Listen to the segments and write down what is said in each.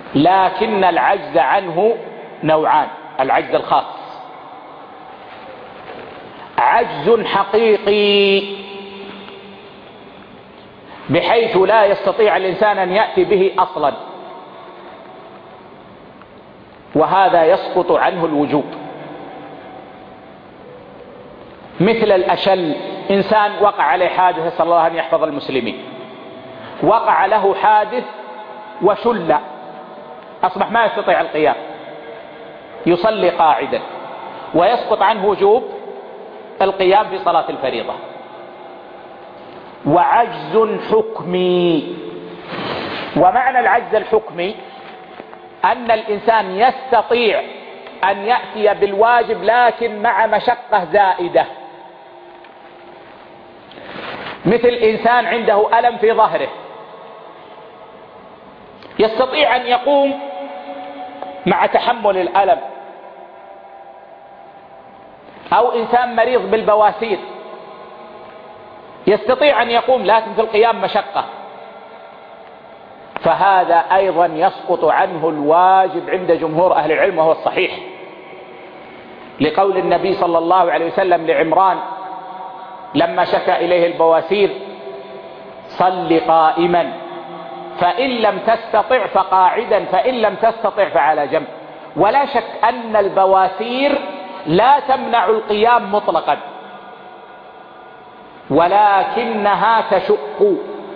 لكن العجز عنه نوعان: العجز الخاص، عجز حقيقي بحيث لا يستطيع الإنسان أن يأتي به أصلا، وهذا يسقط عنه الوجوب. مثل الأشل، إنسان وقع عليه حادث، نسأل الله أن يحفظ المسلمين، وقع له حادث وشل، أصبح ما يستطيع القيام، يصلي قاعدا ويسقط عنه وجوب القيام في صلاة الفريضة. وعجز حكمي، ومعنى العجز الحكمي أن الإنسان يستطيع أن يأتي بالواجب لكن مع مشقة زائدة. مثل إنسان عنده ألم في ظهره، يستطيع أن يقوم مع تحمل الألم، أو إنسان مريض بالبواسير يستطيع أن يقوم لكن في القيام مشقة، فهذا أيضا يسقط عنه الواجب عند جمهور أهل العلم، وهو الصحيح، لقول النبي صلى الله عليه وسلم لعمران لما شكى إليه البواسير: صل قائما، فإن لم تستطع فقاعدا، فإن لم تستطع فعلى جنب. ولا شك أن البواسير لا تمنع القيام مطلقا، ولكنها تشق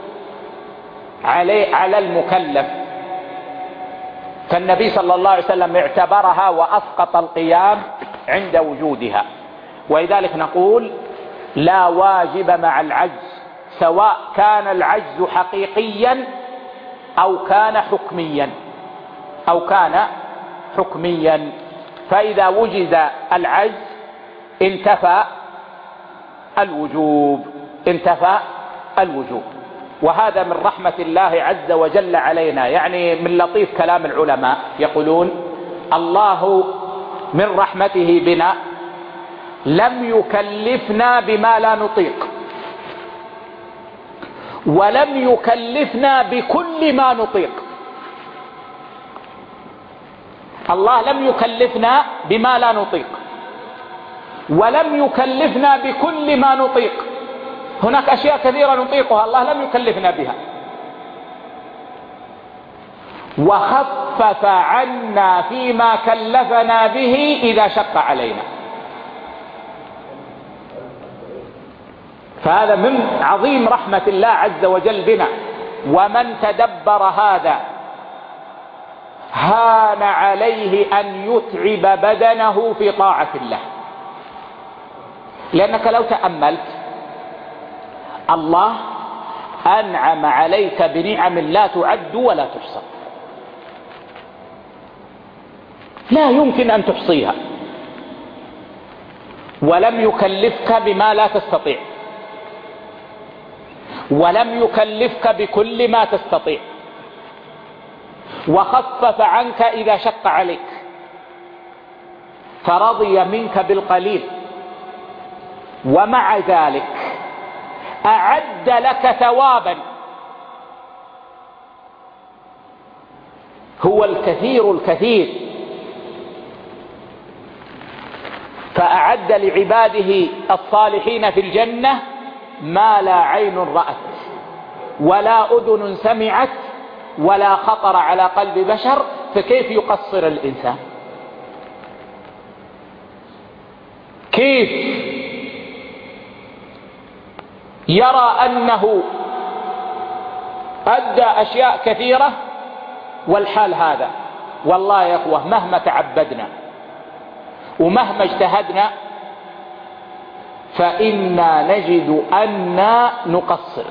على المكلف، فالنبي صلى الله عليه وسلم اعتبرها وأسقط القيام عند وجودها. ولذلك نقول: لا واجب مع العجز، سواء كان العجز حقيقيا أو كان حكميا فإذا وجد العجز انتفى الوجوب. وهذا من رحمة الله عز وجل علينا. يعني من لطيف كلام العلماء يقولون: الله من رحمته بنا لم يكلفنا بما لا نطيق، ولم يكلفنا بكل ما نطيق. الله لم يكلفنا بما لا نطيق، ولم يكلفنا بكل ما نطيق. هناك أشياء كثيرة نطيقها، الله لم يكلفنا بها. وخفف عنا فيما كلفنا به إذا شق علينا. فهذا من عظيم رحمة الله عز وجل بنا. ومن تدبر هذا هان عليه أن يتعب بدنه في طاعة الله، لأنك لو تأملت الله أنعم عليك بنعم لا تعد ولا تحصى، لا يمكن أن تحصيها، ولم يكلفك بما لا تستطيع، ولم يكلفك بكل ما تستطيع، وخفف عنك إذا شق عليك، فرضي منك بالقليل، ومع ذلك أعد لك ثوابا هو الكثير، فأعد لعباده الصالحين في الجنة ما لا عين رأت ولا أذن سمعت ولا خطر على قلب بشر. فكيف يقصر الإنسان؟ كيف يرى أنه أدى أشياء كثيرة والحال هذا؟ والله يا أخوة مهما تعبدنا ومهما اجتهدنا فإنا نجد أننا نقصر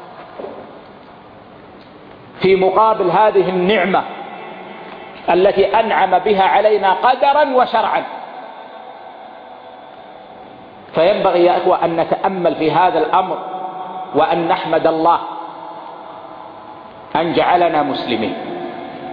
في مقابل هذه النعمة التي أنعم بها علينا قدرا وشرعا. فينبغي يا أخوة أن نتأمل في هذا الأمر، وأن نحمد الله أن جعلنا مسلمين.